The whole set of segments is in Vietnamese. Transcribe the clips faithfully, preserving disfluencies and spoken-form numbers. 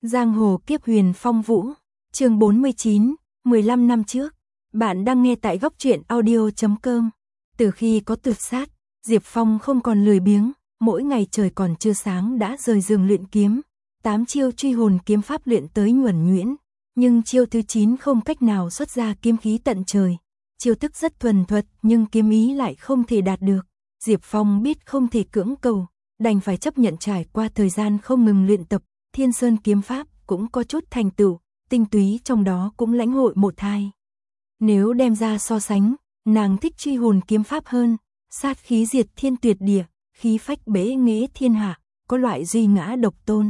Giang hồ kiếp huyền phong vũ, chương bốn mươi chín, mười lăm năm trước. Bạn đang nghe tại góc truyện audio chấm com. Từ khi có tuyệt sát, Diệp Phong không còn lười biếng, mỗi ngày trời còn chưa sáng đã rời giường luyện kiếm, tám chiêu truy hồn kiếm pháp luyện tới nhuần nhuyễn, nhưng chiêu thứ chín không cách nào xuất ra kiếm khí tận trời. Chiêu thức rất thuần thuật nhưng kiếm ý lại không thể đạt được. Diệp Phong biết không thể cưỡng cầu, đành phải chấp nhận trải qua thời gian không ngừng luyện tập. Thiên Sơn kiếm pháp cũng có chút thành tựu, tinh túy trong đó cũng lãnh hội một hai. Nếu đem ra so sánh, nàng thích truy hồn kiếm pháp hơn, sát khí diệt thiên tuyệt địa, khí phách bế nghệ thiên hạ, có loại duy ngã độc tôn.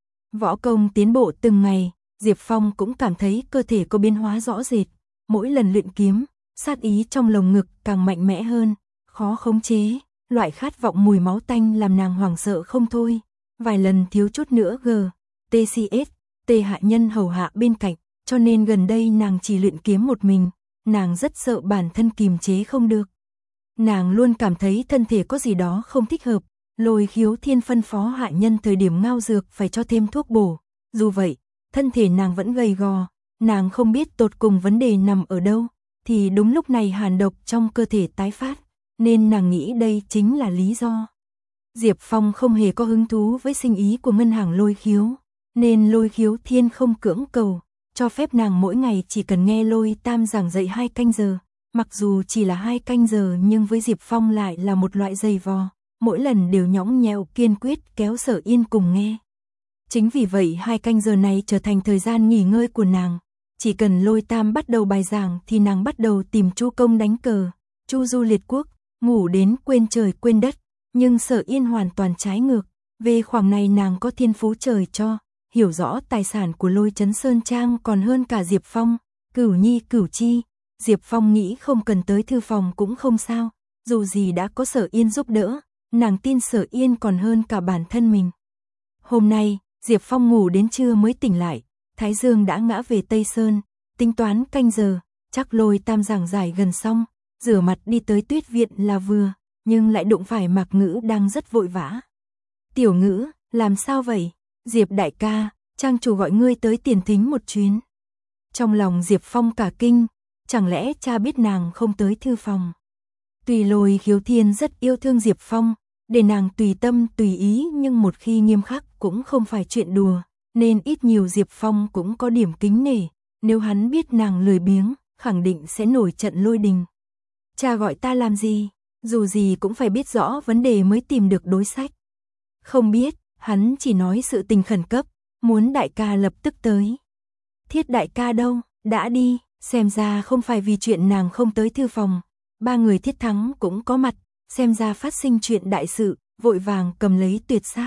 Võ công tiến bộ từng ngày, Diệp Phong cũng cảm thấy cơ thể có biến hóa rõ rệt, mỗi lần luyện kiếm, sát ý trong lồng ngực càng mạnh mẽ hơn, khó khống chế, loại khát vọng mùi máu tanh làm nàng hoảng sợ không thôi. Vài lần thiếu chút nữa G, tê xê ét, tê hạ nhân hầu hạ bên cạnh, cho nên gần đây nàng chỉ luyện kiếm một mình, nàng rất sợ bản thân kiềm chế không được. Nàng luôn cảm thấy thân thể có gì đó không thích hợp, Lôi Khiếu Thiên phân phó hạ nhân thời điểm ngao dược phải cho thêm thuốc bổ. Dù vậy, thân thể nàng vẫn gầy gò, nàng không biết tột cùng vấn đề nằm ở đâu, thì đúng lúc này hàn độc trong cơ thể tái phát, nên nàng nghĩ đây chính là lý do. Diệp Phong không hề có hứng thú với sinh ý của ngân hàng Lôi Khiếu, nên Lôi Khiếu Thiên không cưỡng cầu, cho phép nàng mỗi ngày chỉ cần nghe Lôi Tam giảng dạy hai canh giờ. Mặc dù chỉ là hai canh giờ nhưng với Diệp Phong lại là một loại dày vò, mỗi lần đều nhõng nhẽo kiên quyết kéo Sở Yên cùng nghe. Chính vì vậy hai canh giờ này trở thành thời gian nghỉ ngơi của nàng, chỉ cần Lôi Tam bắt đầu bài giảng thì nàng bắt đầu tìm Chu Công đánh cờ, Chu Du liệt quốc, ngủ đến quên trời quên đất. Nhưng Sở Yên hoàn toàn trái ngược, về khoảng này nàng có thiên phú trời cho, hiểu rõ tài sản của Lôi Chấn Sơn Trang còn hơn cả Diệp Phong, Cửu Nhi Cửu Chi. Diệp Phong nghĩ không cần tới thư phòng cũng không sao, dù gì đã có Sở Yên giúp đỡ, nàng tin Sở Yên còn hơn cả bản thân mình. Hôm nay, Diệp Phong ngủ đến trưa mới tỉnh lại, Thái Dương đã ngã về Tây Sơn, tính toán canh giờ, chắc Lôi Tam giảng giải gần xong, rửa mặt đi tới Tuyết viện là vừa. Nhưng lại đụng phải Mạc Ngữ đang rất vội vã. Tiểu Ngữ, làm sao vậy? Diệp đại ca, trang chủ gọi ngươi tới tiền thính một chuyến. Trong lòng Diệp Phong cả kinh, chẳng lẽ cha biết nàng không tới thư phòng. Tùy Lôi Khiếu Thiên rất yêu thương Diệp Phong, để nàng tùy tâm tùy ý nhưng một khi nghiêm khắc cũng không phải chuyện đùa, nên ít nhiều Diệp Phong cũng có điểm kính nể, nếu hắn biết nàng lười biếng, khẳng định sẽ nổi trận lôi đình. Cha gọi ta làm gì? Dù gì cũng phải biết rõ vấn đề mới tìm được đối sách. Không biết, hắn chỉ nói sự tình khẩn cấp, muốn đại ca lập tức tới. Thiết đại ca đâu, đã đi, xem ra không phải vì chuyện nàng không tới thư phòng. Ba người Thiết Thắng cũng có mặt, xem ra phát sinh chuyện đại sự, vội vàng cầm lấy tuyệt sát.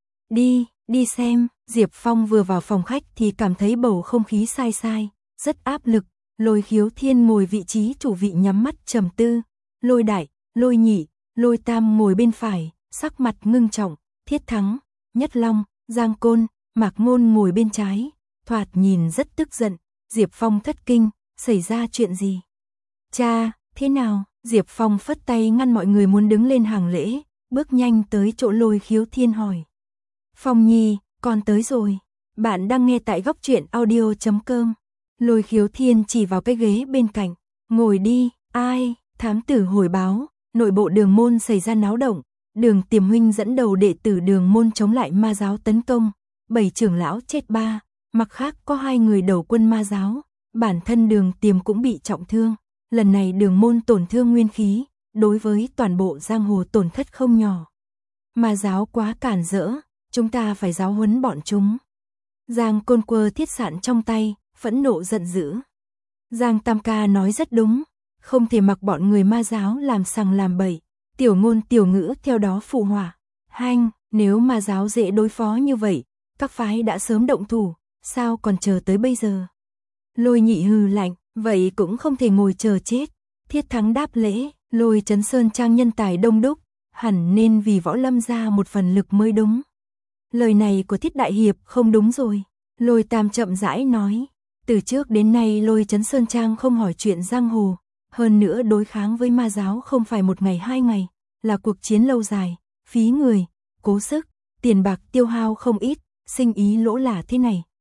Đi, đi xem, Diệp Phong vừa vào phòng khách thì cảm thấy bầu không khí sai sai, rất áp lực. Lôi Khiếu Thiên ngồi vị trí chủ vị nhắm mắt trầm tư, Lôi đại, Lôi nhị, Lôi tam ngồi bên phải, sắc mặt ngưng trọng, Thiết Thắng, Nhất Long, Giang Côn, Mạc Ngôn ngồi bên trái, thoạt nhìn rất tức giận. Diệp Phong thất kinh, xảy ra chuyện gì? Cha, thế nào? Diệp Phong phất tay ngăn mọi người muốn đứng lên hàng lễ, bước nhanh tới chỗ Lôi Khiếu Thiên hỏi. Phong nhi, con tới rồi. Bạn đang nghe tại góc truyện audio chấm com. Lôi Khiếu Thiên chỉ vào cái ghế bên cạnh, ngồi đi. Ai? Thám tử hồi báo, nội bộ Đường môn xảy ra náo động, Đường Tiềm huynh dẫn đầu đệ tử Đường môn chống lại ma giáo tấn công, bảy trưởng lão chết ba, mặt khác có hai người đầu quân ma giáo, bản thân Đường Tiềm cũng bị trọng thương, lần này Đường môn tổn thương nguyên khí, đối với toàn bộ giang hồ tổn thất không nhỏ. Ma giáo quá cản rỡ, chúng ta phải giáo huấn bọn chúng. Giang Côn quơ thiết sạn trong tay, phẫn nộ giận dữ. Giang Tam ca nói rất đúng, không thể mặc bọn người ma giáo làm sằng làm bậy. Tiểu Ngôn Tiểu Ngữ theo đó phụ họa. Hanh, nếu ma giáo dễ đối phó như vậy, các phái đã sớm động thủ, sao còn chờ tới bây giờ? Lôi nhị hừ lạnh, vậy cũng không thể ngồi chờ chết. Thiết Thắng đáp lễ, Lôi Chấn Sơn Trang nhân tài đông đúc, hẳn nên vì võ lâm ra một phần lực mới đúng. Lời này của Thiết đại hiệp không đúng rồi. Lôi Tam chậm rãi nói, từ trước đến nay Lôi Chấn Sơn Trang không hỏi chuyện giang hồ. Hơn nữa đối kháng với ma giáo không phải một ngày hai ngày, là cuộc chiến lâu dài, phí người, cố sức, tiền bạc tiêu hao không ít, sinh ý lỗ là thế này,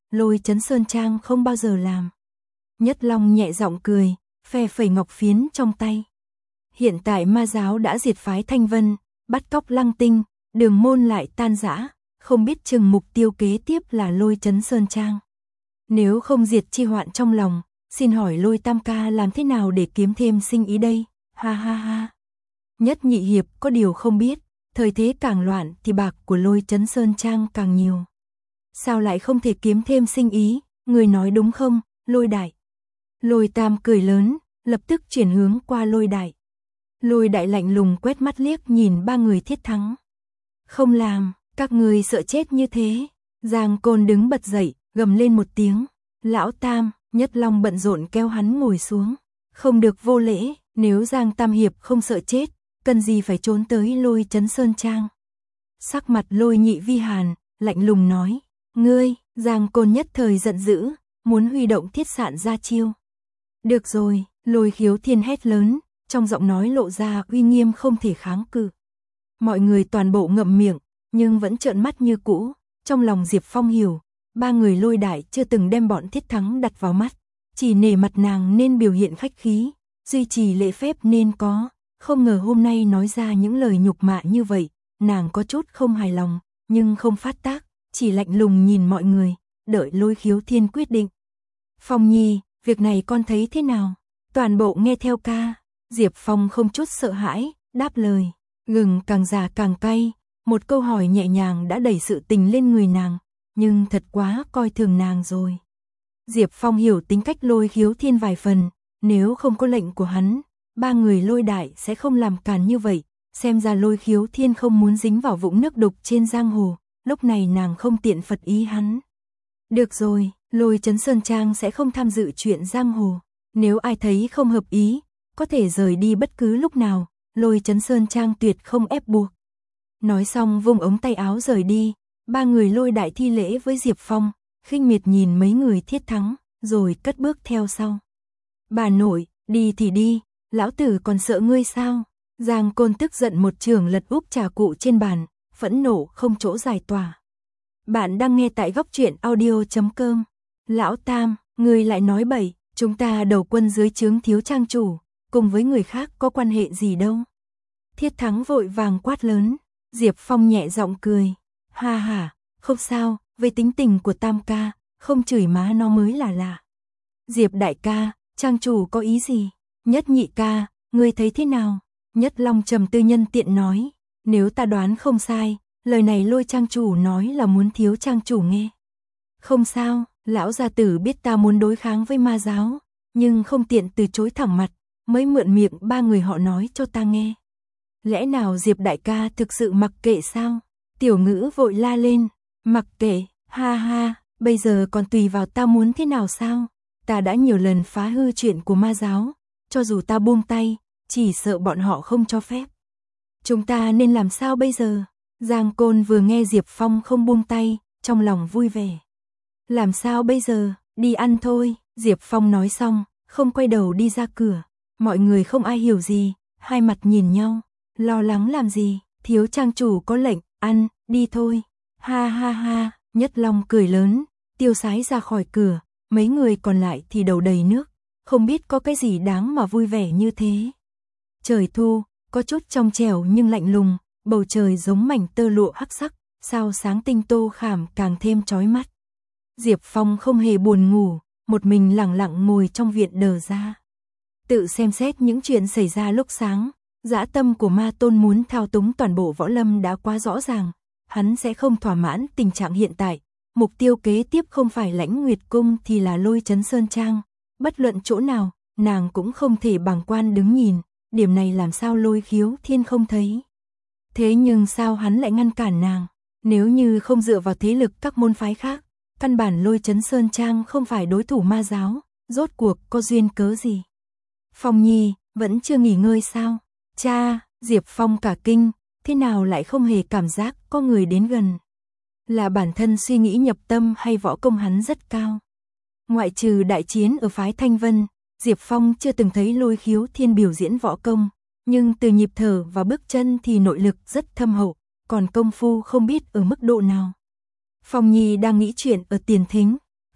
Lôi Chấn Sơn Trang không bao giờ làm. Nhất Long nhẹ giọng cười, phe phẩy ngọc phiến trong tay. Hiện tại ma giáo đã diệt phái Thanh Vân, bắt cóc Lăng Tinh, Đường Môn lại tan rã, không biết chừng mục tiêu kế tiếp là Lôi Chấn Sơn Trang. Nếu không diệt chi hoạn trong lòng, xin hỏi Lôi Tam ca làm thế nào để kiếm thêm sinh ý đây? Ha ha ha. Nhất Nhị hiệp có điều không biết, thời thế càng loạn thì bạc của Lôi Chấn Sơn Trang càng nhiều. Sao lại không thể kiếm thêm sinh ý, người nói đúng không, Lôi đại? Lôi Tam cười lớn, lập tức chuyển hướng qua Lôi đại. Lôi đại lạnh lùng quét mắt liếc nhìn ba người Thiết Thắng. Không làm, các người sợ chết như thế. Giang Côn đứng bật dậy, gầm lên một tiếng. Lão Tam, Nhất Long bận rộn kéo hắn ngồi xuống. Không được vô lễ, nếu Giang Tam hiệp không sợ chết, cần gì phải trốn tới Lôi Chấn Sơn Trang. Sắc mặt Lôi Nhị vi hàn, lạnh lùng nói. Ngươi, Giang Côn nhất thời giận dữ, muốn huy động thiết sạn ra chiêu. Được rồi, Lôi Khiếu Thiên hét lớn, trong giọng nói lộ ra uy nghiêm không thể kháng cự. Mọi người toàn bộ ngậm miệng, nhưng vẫn trợn mắt như cũ. Trong lòng Diệp Phong hiểu, ba người Lôi đại chưa từng đem bọn Thiết Thắng đặt vào mắt. Chỉ nể mặt nàng nên biểu hiện khách khí, duy trì lễ phép nên có. Không ngờ hôm nay nói ra những lời nhục mạ như vậy, nàng có chút không hài lòng, nhưng không phát tác, chỉ lạnh lùng nhìn mọi người, đợi Lôi Khiếu Thiên quyết định. Phong Nhi, việc này con thấy thế nào? Toàn bộ nghe theo ca. Diệp Phong không chút sợ hãi, đáp lời. Gừng càng già càng cay, một câu hỏi nhẹ nhàng đã đẩy sự tình lên người nàng, nhưng thật quá coi thường nàng rồi. Diệp Phong hiểu tính cách Lôi Khiếu Thiên vài phần, nếu không có lệnh của hắn, ba người Lôi đại sẽ không làm càn như vậy, xem ra Lôi Khiếu Thiên không muốn dính vào vũng nước đục trên giang hồ, lúc này nàng không tiện phật ý hắn. Được rồi, Lôi Chấn Sơn Trang sẽ không tham dự chuyện giang hồ, nếu ai thấy không hợp ý, có thể rời đi bất cứ lúc nào, Lôi Chấn Sơn Trang tuyệt không ép buộc. Nói xong vung ống tay áo rời đi, ba người Lôi đại thi lễ với Diệp Phong, khinh miệt nhìn mấy người Thiết Thắng, rồi cất bước theo sau. Bà nội, đi thì đi, lão tử còn sợ ngươi sao? Giang Côn tức giận một trường lật úp trà cụ trên bàn, phẫn nộ không chỗ giải tỏa. Bạn đang nghe tại góc truyện audio chấm com. Lão Tam, ngươi lại nói bậy, chúng ta đầu quân dưới trướng thiếu trang chủ, cùng với người khác có quan hệ gì đâu. Thiết Thắng vội vàng quát lớn, Diệp Phong nhẹ giọng cười. Ha ha, không sao, về tính tình của Tam ca, không chửi má nó mới là lạ. Diệp đại ca, trang chủ có ý gì? Nhất Nhị ca, ngươi thấy thế nào? Nhất Long trầm tư nhân tiện nói, nếu ta đoán không sai, lời này Lôi trang chủ nói là muốn thiếu trang chủ nghe. Không sao, lão gia tử biết ta muốn đối kháng với ma giáo, nhưng không tiện từ chối thẳng mặt, mới mượn miệng ba người họ nói cho ta nghe. Lẽ nào Diệp đại ca thực sự mặc kệ sao? Tiểu Ngữ vội la lên, mặc kệ, ha ha, bây giờ còn tùy vào ta muốn thế nào sao? Ta đã nhiều lần phá hư chuyện của ma giáo, cho dù ta buông tay, chỉ sợ bọn họ không cho phép. Chúng ta nên làm sao bây giờ? Giang Côn vừa nghe Diệp Phong không buông tay, trong lòng vui vẻ. Làm sao bây giờ? Đi ăn thôi. Diệp Phong nói xong, không quay đầu đi ra cửa. Mọi người không ai hiểu gì, hai mặt nhìn nhau. Lo lắng làm gì? Thiếu trang chủ có lệnh, ăn, đi thôi. Ha ha ha, Nhất Long cười lớn, tiêu sái ra khỏi cửa. Mấy người còn lại thì đầu đầy nước, không biết có cái gì đáng mà vui vẻ như thế. Trời thu, có chút trong trẻo nhưng lạnh lùng, bầu trời giống mảnh tơ lụa hắc sắc, sao sáng tinh tô khảm càng thêm chói mắt. Diệp Phong không hề buồn ngủ, một mình lặng lặng ngồi trong viện đờ ra. Tự xem xét những chuyện xảy ra lúc sáng, dã tâm của ma tôn muốn thao túng toàn bộ võ lâm đã quá rõ ràng, hắn sẽ không thỏa mãn tình trạng hiện tại. Mục tiêu kế tiếp không phải Lãnh Nguyệt Cung thì là Lôi Chấn Sơn Trang, bất luận chỗ nào, nàng cũng không thể bàng quan đứng nhìn, điểm này làm sao Lôi Khiếu Thiên không thấy. Thế nhưng sao hắn lại ngăn cản nàng, nếu như không dựa vào thế lực các môn phái khác, căn bản Lôi Chấn Sơn Trang không phải đối thủ ma giáo, rốt cuộc có duyên cớ gì. Phong Nhi, vẫn chưa nghỉ ngơi sao? Cha, Diệp Phong cả kinh, thế nào lại không hề cảm giác có người đến gần. Là bản thân suy nghĩ nhập tâm hay võ công hắn rất cao. Ngoại trừ đại chiến ở phái Thanh Vân, Diệp Phong chưa từng thấy Lôi Khiếu Thiên biểu diễn võ công, nhưng từ nhịp thở và bước chân thì nội lực rất thâm hậu, còn công phu không biết ở mức độ nào. Phong Nhi đang nghĩ chuyện ở tiền thính,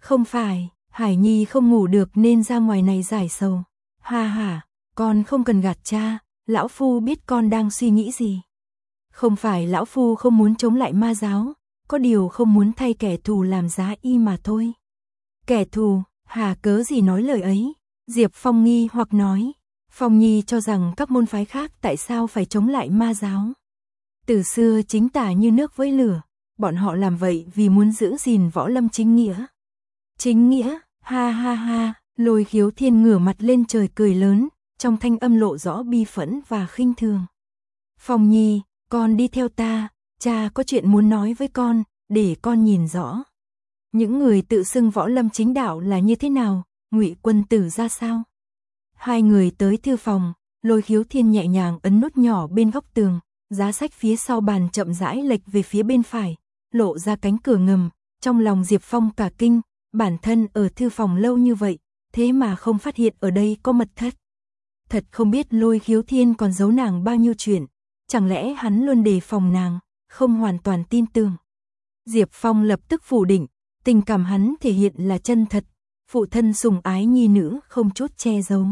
Không phải, Hải Nhi không ngủ được nên ra ngoài này giải sầu. Ha ha, con không cần gạt cha, lão phu biết con đang suy nghĩ gì. Không phải lão phu không muốn chống lại ma giáo, có điều không muốn thay kẻ thù làm giá y mà thôi. Kẻ thù, hà cớ gì nói lời ấy? Diệp Phong nghi hoặc nói. Phong Nhi cho rằng các môn phái khác tại sao phải chống lại ma giáo. Từ xưa chính tà như nước với lửa, bọn họ làm vậy vì muốn giữ gìn võ lâm chính nghĩa. Chính nghĩa, ha ha ha, Lôi Khiếu Thiên ngửa mặt lên trời cười lớn, trong thanh âm lộ rõ bi phẫn và khinh thường. Phong Nhi, con đi theo ta, cha có chuyện muốn nói với con, để con nhìn rõ. Những người tự xưng võ lâm chính đạo là như thế nào, Ngụy Quân Tử ra sao? Hai người tới thư phòng, Lôi Khiếu Thiên nhẹ nhàng ấn nút nhỏ bên góc tường, giá sách phía sau bàn chậm rãi lệch về phía bên phải, lộ ra cánh cửa ngầm, trong lòng Diệp Phong cả kinh, bản thân ở thư phòng lâu như vậy, thế mà không phát hiện ở đây có mật thất. Thật không biết Lôi Khiếu Thiên còn giấu nàng bao nhiêu chuyện, chẳng lẽ hắn luôn đề phòng nàng, không hoàn toàn tin tưởng. Diệp Phong lập tức phủ định, tình cảm hắn thể hiện là chân thật, phụ thân sủng ái nhi nữ không chút che giấu.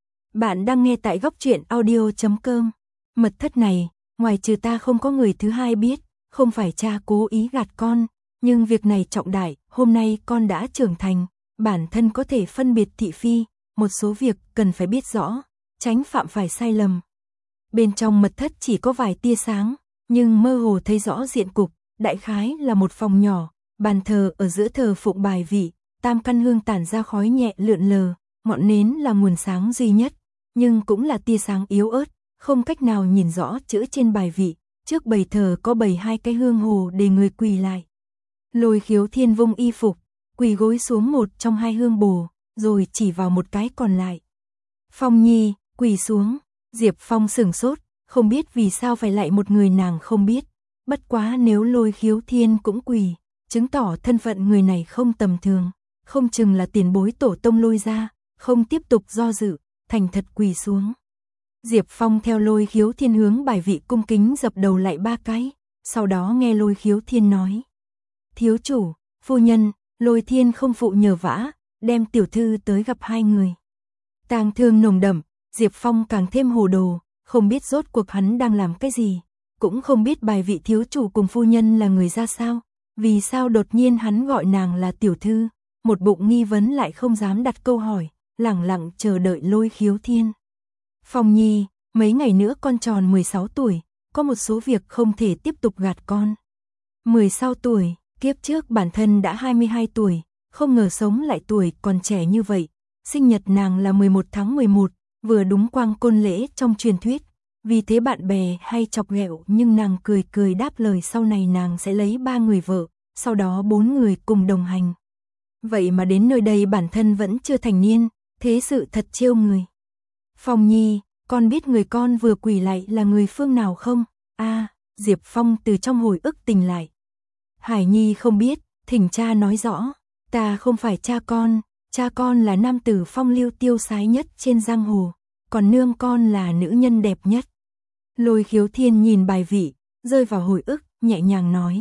Bạn đang nghe tại góc truyện audio chấm com. Mật thất này, ngoài trừ ta không có người thứ hai biết, không phải cha cố ý gạt con, nhưng việc này trọng đại, hôm nay con đã trưởng thành, bản thân có thể phân biệt thị phi, một số việc cần phải biết rõ, tránh phạm phải sai lầm. Bên trong mật thất chỉ có vài tia sáng, nhưng mơ hồ thấy rõ diện cục, đại khái là một phòng nhỏ, bàn thờ ở giữa thờ phụng bài vị, tam căn hương tản ra khói nhẹ lượn lờ, ngọn nến là nguồn sáng duy nhất, nhưng cũng là tia sáng yếu ớt, không cách nào nhìn rõ chữ trên bài vị, trước bầy thờ có bày hai cái hương hồ để người quỳ lại. Lôi Khiếu Thiên vung y phục, quỳ gối xuống một trong hai hương bồ, rồi chỉ vào một cái còn lại. Phong Nhi, quỳ xuống. Diệp Phong sửng sốt, không biết vì sao phải lại một người nàng không biết, bất quá nếu Lôi Khiếu Thiên cũng quỳ, chứng tỏ thân phận người này không tầm thường, không chừng là tiền bối tổ tông Lôi ra, không tiếp tục do dự, thành thật quỳ xuống. Diệp Phong theo Lôi Khiếu Thiên hướng bài vị cung kính dập đầu lại ba cái, sau đó nghe Lôi Khiếu Thiên nói. Thiếu chủ, phu nhân, Lôi Thiên không phụ nhờ vả, đem tiểu thư tới gặp hai người. Tang thương nồng đậm, Diệp Phong càng thêm hồ đồ, không biết rốt cuộc hắn đang làm cái gì, cũng không biết bài vị thiếu chủ cùng phu nhân là người ra sao, vì sao đột nhiên hắn gọi nàng là tiểu thư, một bụng nghi vấn lại không dám đặt câu hỏi, lẳng lặng chờ đợi Lôi Khiếu Thiên. Phong Nhi, mấy ngày nữa con tròn mười sáu tuổi, có một số việc không thể tiếp tục gạt con. mười sáu tuổi, kiếp trước bản thân đã hai mươi hai tuổi, không ngờ sống lại tuổi còn trẻ như vậy, sinh nhật nàng là mười một tháng mười một, vừa đúng quang côn lễ trong truyền thuyết, vì thế bạn bè hay chọc ghẹo nhưng nàng cười cười đáp lời sau này nàng sẽ lấy ba người vợ, sau đó bốn người cùng đồng hành. Vậy mà đến nơi đây bản thân vẫn chưa thành niên, thế sự thật trêu người. Phong Nhi, con biết người con vừa quỳ lại là người phương nào không? A, à, Diệp Phong từ trong hồi ức tỉnh lại. Hải Nhi không biết, thỉnh cha nói rõ, ta không phải cha con, cha con là nam tử phong lưu tiêu sái nhất trên giang hồ, còn nương con là nữ nhân đẹp nhất. Lôi Khiếu Thiên nhìn bài vị, rơi vào hồi ức, nhẹ nhàng nói.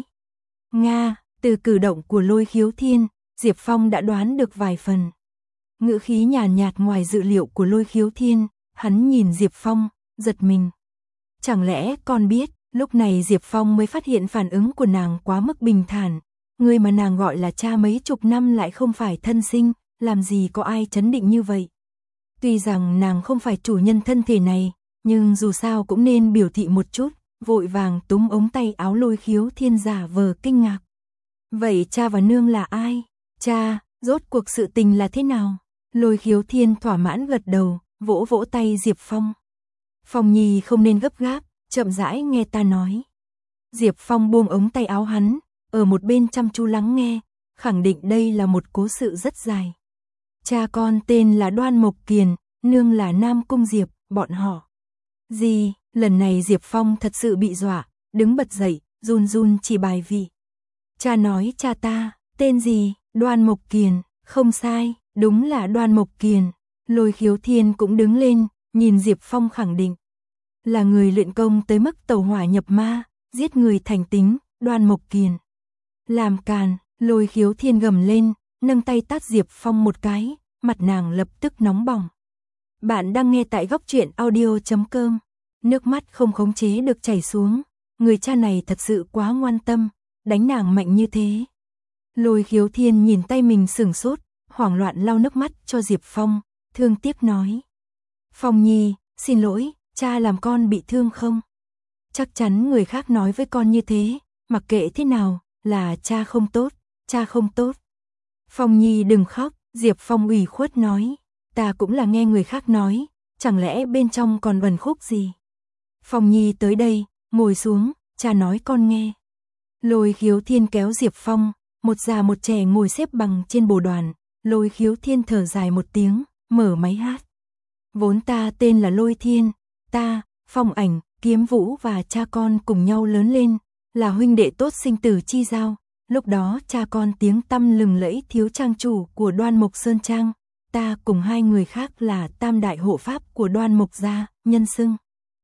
Nga, từ cử động của Lôi Khiếu Thiên, Diệp Phong đã đoán được vài phần. Ngữ khí nhàn nhạt ngoài dự liệu của Lôi Khiếu Thiên, hắn nhìn Diệp Phong, giật mình. Chẳng lẽ con biết, lúc này Diệp Phong mới phát hiện phản ứng của nàng quá mức bình thản, người mà nàng gọi là cha mấy chục năm lại không phải thân sinh, làm gì có ai chấn định như vậy. Tuy rằng nàng không phải chủ nhân thân thể này, nhưng dù sao cũng nên biểu thị một chút, vội vàng túm ống tay áo Lôi Khiếu Thiên giả vờ kinh ngạc. Vậy cha và nương là ai? Cha, rốt cuộc sự tình là thế nào? Lôi Khiếu Thiên thỏa mãn gật đầu, vỗ vỗ tay Diệp Phong. Phong Nhi không nên gấp gáp, chậm rãi nghe ta nói. Diệp Phong buông ống tay áo hắn, ở một bên chăm chú lắng nghe, khẳng định đây là một cố sự rất dài. Cha con tên là Đoan Mộc Kiền, nương là Nam Cung Diệp, bọn họ. Gì, lần này Diệp Phong thật sự bị dọa, đứng bật dậy, run run chỉ bài vị. Cha nói cha ta, tên gì, Đoan Mộc Kiền, không sai, đúng là Đoan Mộc Kiền. Lôi Khiếu Thiên cũng đứng lên, nhìn Diệp Phong khẳng định. Là người luyện công tới mức tẩu hỏa nhập ma, giết người thành tính, Đoan Mộc Kiền. Làm càn, Lôi Khiếu Thiên gầm lên, nâng tay tát Diệp Phong một cái, mặt nàng lập tức nóng bỏng. Bạn đang nghe tại góc truyện audio chấm com. Nước mắt không khống chế được chảy xuống, người cha này thật sự quá ngoan tâm, đánh nàng mạnh như thế. Lôi Khiếu Thiên nhìn tay mình sửng sốt, hoảng loạn lau nước mắt cho Diệp Phong, thương tiếc nói. Phong Nhi, xin lỗi, cha làm con bị thương không? Chắc chắn người khác nói với con như thế, mặc kệ thế nào, là cha không tốt, cha không tốt. Phong Nhi đừng khóc, Diệp Phong ủy khuất nói, ta cũng là nghe người khác nói, chẳng lẽ bên trong còn uẩn khúc gì? Phong Nhi tới đây, ngồi xuống, cha nói con nghe. Lôi Khiếu Thiên kéo Diệp Phong, một già một trẻ ngồi xếp bằng trên bồ đoàn, Lôi Khiếu Thiên thở dài một tiếng, mở máy hát. Vốn ta tên là Lôi Thiên, ta, Phong Ảnh, Kiếm Vũ và cha con cùng nhau lớn lên, là huynh đệ tốt sinh tử chi giao. Lúc đó cha con tiếng tăm lừng lẫy thiếu trang chủ của Đoan Mộc Sơn Trang, ta cùng hai người khác là tam đại hộ pháp của Đoan Mộc gia, nhân xưng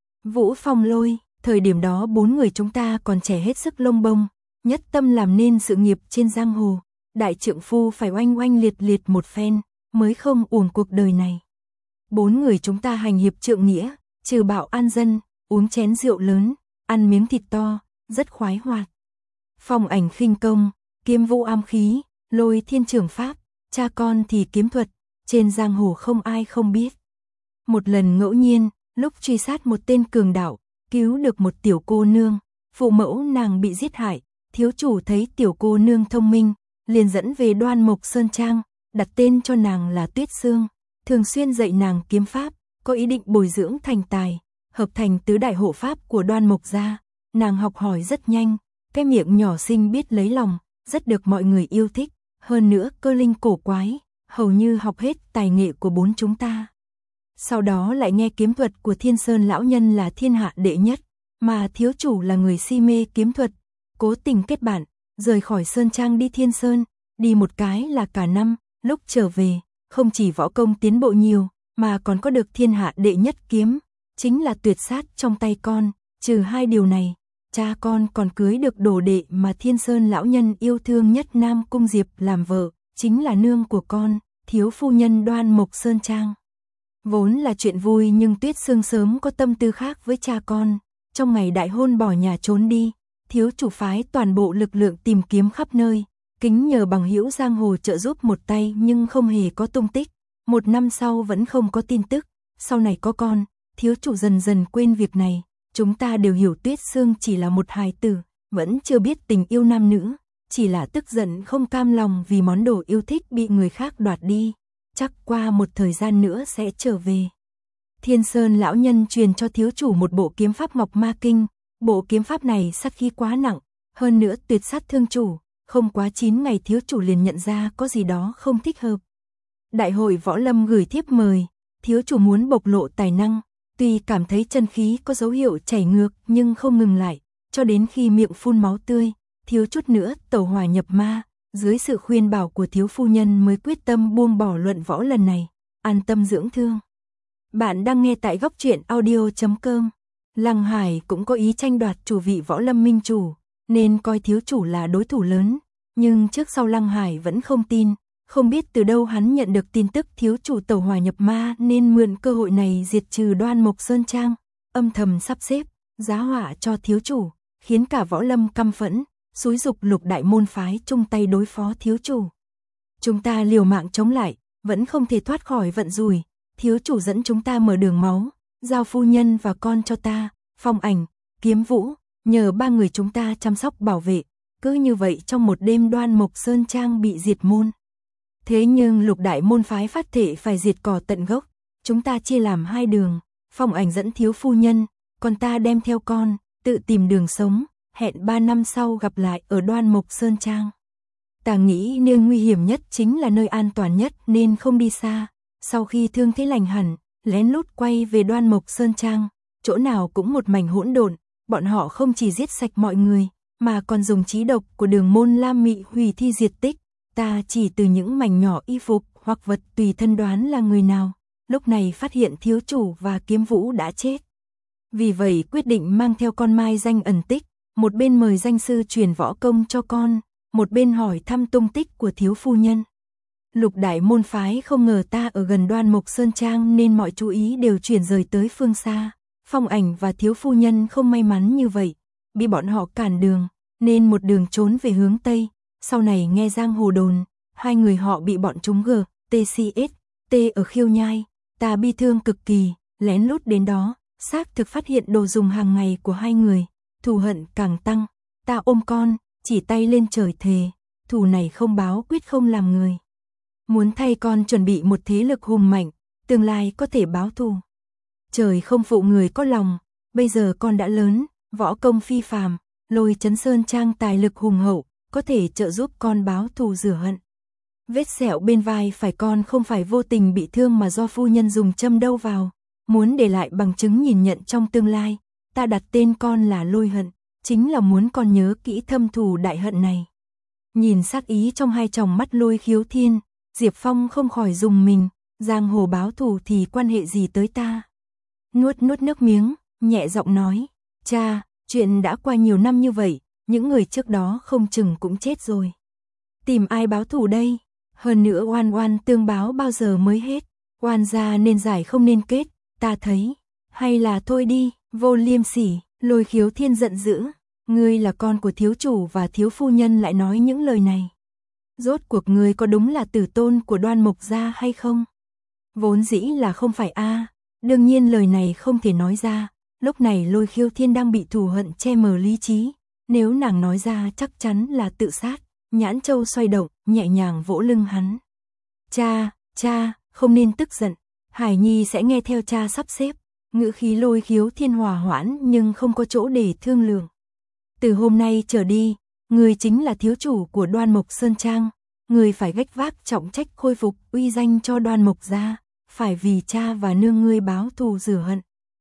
Vũ Phong Lôi. Thời điểm đó bốn người chúng ta còn trẻ hết sức lông bông, nhất tâm làm nên sự nghiệp trên giang hồ, đại trượng phu phải oanh oanh liệt liệt một phen, mới không uổng cuộc đời này. Bốn người chúng ta hành hiệp trượng nghĩa, trừ bạo an dân, uống chén rượu lớn, ăn miếng thịt to, rất khoái hoạt. Phong Ảnh khinh công, Kiếm Vũ am khí, Lôi Thiên trường pháp, cha con thì kiếm thuật, trên giang hồ không ai không biết. Một lần ngẫu nhiên, lúc truy sát một tên cường đạo, cứu được một tiểu cô nương, phụ mẫu nàng bị giết hại, thiếu chủ thấy tiểu cô nương thông minh, liền dẫn về Đoan Mộc Sơn Trang, đặt tên cho nàng là Tuyết Sương, thường xuyên dạy nàng kiếm pháp, có ý định bồi dưỡng thành tài, hợp thành tứ đại hộ pháp của Đoan Mộc gia. Nàng học hỏi rất nhanh, cái miệng nhỏ xinh biết lấy lòng, rất được mọi người yêu thích, hơn nữa cơ linh cổ quái, hầu như học hết tài nghệ của bốn chúng ta. Sau đó lại nghe kiếm thuật của Thiên Sơn lão nhân là thiên hạ đệ nhất, mà thiếu chủ là người si mê kiếm thuật, cố tình kết bạn, rời khỏi Sơn Trang đi Thiên Sơn, đi một cái là cả năm, lúc trở về, không chỉ võ công tiến bộ nhiều, mà còn có được thiên hạ đệ nhất kiếm, chính là tuyệt sát trong tay con. Trừ hai điều này, cha con còn cưới được đồ đệ mà Thiên Sơn lão nhân yêu thương nhất Nam Cung Diệp làm vợ, chính là nương của con, thiếu phu nhân Đoan Mộc Sơn Trang. Vốn là chuyện vui nhưng Tuyết Sương sớm có tâm tư khác với cha con, trong ngày đại hôn bỏ nhà trốn đi, thiếu chủ phái toàn bộ lực lượng tìm kiếm khắp nơi, kính nhờ bằng hữu giang hồ trợ giúp một tay nhưng không hề có tung tích, một năm sau vẫn không có tin tức, sau này có con, thiếu chủ dần dần quên việc này, chúng ta đều hiểu Tuyết Sương chỉ là một hài tử, vẫn chưa biết tình yêu nam nữ, chỉ là tức giận không cam lòng vì món đồ yêu thích bị người khác đoạt đi. Chắc qua một thời gian nữa sẽ trở về. Thiên Sơn lão nhân truyền cho thiếu chủ một bộ kiếm pháp Ngọc Ma Kinh, bộ kiếm pháp này sát khí quá nặng, hơn nữa tuyệt sát thương chủ, không quá chín ngày thiếu chủ liền nhận ra có gì đó không thích hợp. Đại hội võ lâm gửi thiếp mời, thiếu chủ muốn bộc lộ tài năng, tuy cảm thấy chân khí có dấu hiệu chảy ngược nhưng không ngừng lại, cho đến khi miệng phun máu tươi, thiếu chút nữa tẩu hỏa nhập ma. Dưới sự khuyên bảo của thiếu phu nhân mới quyết tâm buông bỏ luận võ lần này, an tâm dưỡng thương. Bạn đang nghe tại góc truyện audio chấm com. Lăng Hải cũng có ý tranh đoạt chủ vị võ lâm minh chủ, nên coi thiếu chủ là đối thủ lớn, nhưng trước sau Lăng Hải vẫn không tin, không biết từ đâu hắn nhận được tin tức thiếu chủ tẩu hỏa nhập ma nên mượn cơ hội này diệt trừ Đoan Mộc Sơn Trang, âm thầm sắp xếp, giá họa cho thiếu chủ, khiến cả võ lâm căm phẫn. Xúi dục lục đại môn phái chung tay đối phó thiếu chủ. Chúng ta liều mạng chống lại, vẫn không thể thoát khỏi vận rủi. Thiếu chủ dẫn chúng ta mở đường máu, giao phu nhân và con cho ta, Phong Ảnh, Kiếm Vũ, nhờ ba người chúng ta chăm sóc bảo vệ. Cứ như vậy trong một đêm Đoan Mộc Sơn Trang bị diệt môn. Thế nhưng lục đại môn phái phát thể phải diệt cỏ tận gốc. Chúng ta chia làm hai đường, Phong Ảnh dẫn thiếu phu nhân, còn ta đem theo con, tự tìm đường sống. Hẹn ba năm sau gặp lại ở Đoan Mộc Sơn Trang. Ta nghĩ nơi nguy hiểm nhất chính là nơi an toàn nhất nên không đi xa. Sau khi thương thế lành hẳn, lén lút quay về Đoan Mộc Sơn Trang, chỗ nào cũng một mảnh hỗn độn, bọn họ không chỉ giết sạch mọi người, mà còn dùng trí độc của Đường Môn Lam Mị hủy thi diệt tích. Ta chỉ từ những mảnh nhỏ y phục hoặc vật tùy thân đoán là người nào, lúc này phát hiện thiếu chủ và Kiếm Vũ đã chết. Vì vậy quyết định mang theo con mai danh ẩn tích. Một bên mời danh sư truyền võ công cho con, một bên hỏi thăm tung tích của thiếu phu nhân. Lục đại môn phái không ngờ ta ở gần Đoan Mộc Sơn Trang nên mọi chú ý đều chuyển rời tới phương xa. Phong Ảnh và thiếu phu nhân không may mắn như vậy, bị bọn họ cản đường, nên một đường trốn về hướng Tây. Sau này nghe giang hồ đồn, hai người họ bị bọn chúng G, T C S, T ở Khiêu Nhai. Ta bi thương cực kỳ, lén lút đến đó, xác thực phát hiện đồ dùng hàng ngày của hai người, thù hận càng tăng. Ta ôm con, chỉ tay lên trời thề, thù này không báo quyết không làm người. Muốn thay con chuẩn bị một thế lực hùng mạnh, tương lai có thể báo thù. Trời không phụ người có lòng, bây giờ con đã lớn, võ công phi phàm, Lôi Chấn Sơn Trang tài lực hùng hậu, có thể trợ giúp con báo thù rửa hận. Vết sẹo bên vai phải con không phải vô tình bị thương mà do phu nhân dùng châm đâm vào, muốn để lại bằng chứng nhìn nhận trong tương lai. Ta đặt tên con là Lôi Hận, chính là muốn con nhớ kỹ thâm thù đại hận này. Nhìn sát ý trong hai tròng mắt Lôi Khiếu Thiên, Diệp Phong không khỏi rùng mình, giang hồ báo thù thì quan hệ gì tới ta. Nuốt nuốt nước miếng, nhẹ giọng nói, cha, chuyện đã qua nhiều năm như vậy, những người trước đó không chừng cũng chết rồi. Tìm ai báo thù đây? Hơn nữa oan oan tương báo bao giờ mới hết, oan gia nên giải không nên kết, ta thấy, hay là thôi đi, vô liêm sỉ. Lôi Khiếu Thiên giận dữ, ngươi là con của thiếu chủ và thiếu phu nhân lại nói những lời này. Rốt cuộc ngươi có đúng là tử tôn của Đoan Mộc gia hay không? Vốn dĩ là không phải a, đương nhiên lời này không thể nói ra, lúc này Lôi Khiếu Thiên đang bị thù hận che mờ lý trí, nếu nàng nói ra chắc chắn là tự sát. Nhãn châu xoay động, nhẹ nhàng vỗ lưng hắn. Cha, cha, không nên tức giận, Hải Nhi sẽ nghe theo cha sắp xếp. Ngữ khí Lôi Khiếu Thiên hòa hoãn nhưng không có chỗ để thương lượng. Từ hôm nay trở đi, người chính là thiếu chủ của Đoan Mộc Sơn Trang, người phải gánh vác trọng trách khôi phục uy danh cho Đoan Mộc gia, phải vì cha và nương ngươi báo thù rửa hận.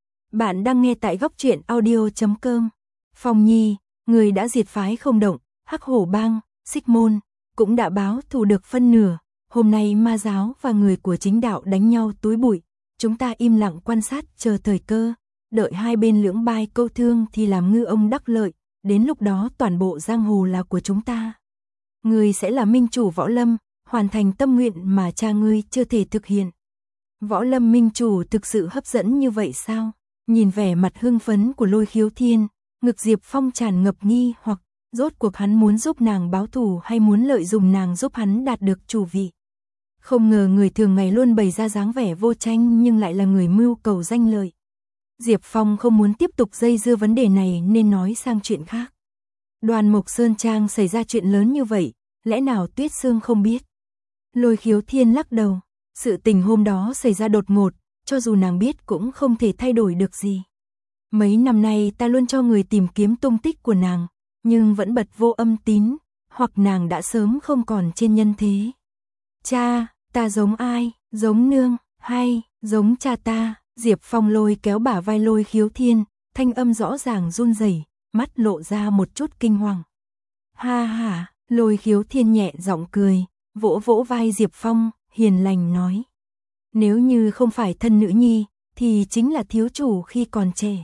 Bạn đang nghe tại góc truyện audio chấm com. Phong Nhi, người đã diệt phái Không Động, Hắc Hổ Bang, Xích Môn, cũng đã báo thù được phân nửa. Hôm nay ma giáo và người của chính đạo đánh nhau túi bụi, chúng ta im lặng quan sát chờ thời cơ, đợi hai bên lưỡng bai câu thương thì làm ngư ông đắc lợi, đến lúc đó toàn bộ giang hồ là của chúng ta. Ngươi sẽ là minh chủ Võ Lâm, hoàn thành tâm nguyện mà cha ngươi chưa thể thực hiện. Võ Lâm minh chủ thực sự hấp dẫn như vậy sao? Nhìn vẻ mặt hưng phấn của Lôi Khiếu Thiên, ngực Diệp Phong tràn ngập nghi hoặc, rốt cuộc hắn muốn giúp nàng báo thù hay muốn lợi dụng nàng giúp hắn đạt được chủ vị. Không ngờ người thường ngày luôn bày ra dáng vẻ vô tranh nhưng lại là người mưu cầu danh lợi. Diệp Phong không muốn tiếp tục dây dưa vấn đề này nên nói sang chuyện khác. Đoan Mộc Sơn Trang xảy ra chuyện lớn như vậy, lẽ nào Tuyết Sương không biết? Lôi Khiếu Thiên lắc đầu, sự tình hôm đó xảy ra đột ngột, cho dù nàng biết cũng không thể thay đổi được gì. Mấy năm nay ta luôn cho người tìm kiếm tung tích của nàng, nhưng vẫn bật vô âm tín, hoặc nàng đã sớm không còn trên nhân thế. Cha, ta giống ai, giống nương, hay, giống cha ta? Diệp Phong lôi kéo bả vai Lôi Khiếu Thiên, thanh âm rõ ràng run rẩy, mắt lộ ra một chút kinh hoàng. Ha ha, Lôi Khiếu Thiên nhẹ giọng cười, vỗ vỗ vai Diệp Phong, hiền lành nói. Nếu như không phải thân nữ nhi, thì chính là thiếu chủ khi còn trẻ.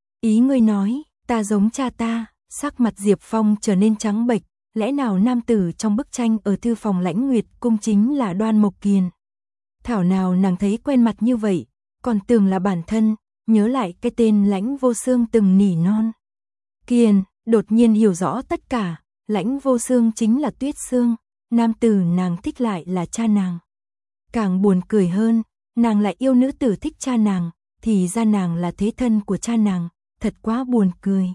Ý ngươi nói, ta giống cha ta? Sắc mặt Diệp Phong trở nên trắng bệch, lẽ nào nam tử trong bức tranh ở thư phòng Lãnh Nguyệt cung chính là Đoan Mộc Kiền? Thảo nào nàng thấy quen mặt như vậy, còn tưởng là bản thân, nhớ lại cái tên Lãnh Vô Xương từng nỉ non. Kiền, đột nhiên hiểu rõ tất cả, Lãnh Vô Xương chính là Tuyết Sương, nam tử nàng thích lại là cha nàng. Càng buồn cười hơn, nàng lại yêu nữ tử thích cha nàng, thì ra nàng là thế thân của cha nàng, thật quá buồn cười.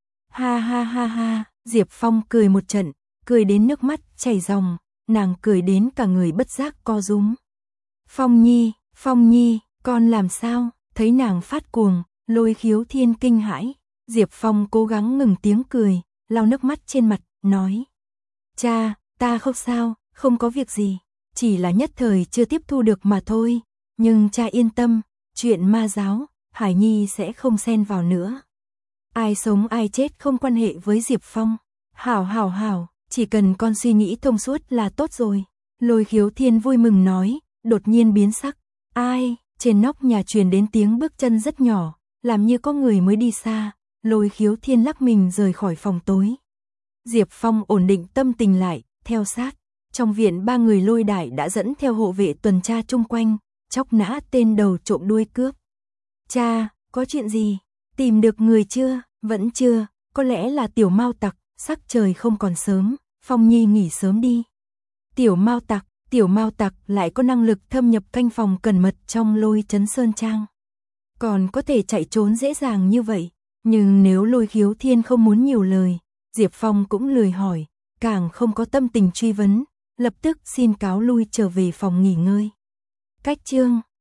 Ha ha ha ha, Diệp Phong cười một trận, cười đến nước mắt chảy ròng, nàng cười đến cả người bất giác co rúm. Phong Nhi, Phong Nhi, con làm sao? Thấy nàng phát cuồng, Lôi Khiếu Thiên kinh hãi, Diệp Phong cố gắng ngừng tiếng cười, lau nước mắt trên mặt, nói. Cha, ta không sao, không có việc gì, chỉ là nhất thời chưa tiếp thu được mà thôi, nhưng cha yên tâm, chuyện ma giáo, Hải Nhi sẽ không xen vào nữa. Ai sống ai chết không quan hệ với Diệp Phong. Hảo hảo hảo, chỉ cần con suy nghĩ thông suốt là tốt rồi. Lôi Khiếu Thiên vui mừng nói, đột nhiên biến sắc. Ai, trên nóc nhà truyền đến tiếng bước chân rất nhỏ, làm như có người mới đi xa. Lôi Khiếu Thiên lắc mình rời khỏi phòng tối. Diệp Phong ổn định tâm tình lại, theo sát. Trong viện ba người Lôi Đại đã dẫn theo hộ vệ tuần tra chung quanh, chóc nã tên đầu trộm đuôi cướp. Cha, có chuyện gì? Tìm được người chưa? Vẫn chưa, có lẽ là Tiểu Mao Tặc, sắc trời không còn sớm, Phong Nhi nghỉ sớm đi. Tiểu Mao Tặc, Tiểu Mao Tặc lại có năng lực thâm nhập canh phòng cẩn mật trong Lôi Trấn Sơn Trang. Còn có thể chạy trốn dễ dàng như vậy, nhưng nếu Lôi Khiếu Thiên không muốn nhiều lời, Diệp Phong cũng lười hỏi, càng không có tâm tình truy vấn, lập tức xin cáo lui trở về phòng nghỉ ngơi. Cách chương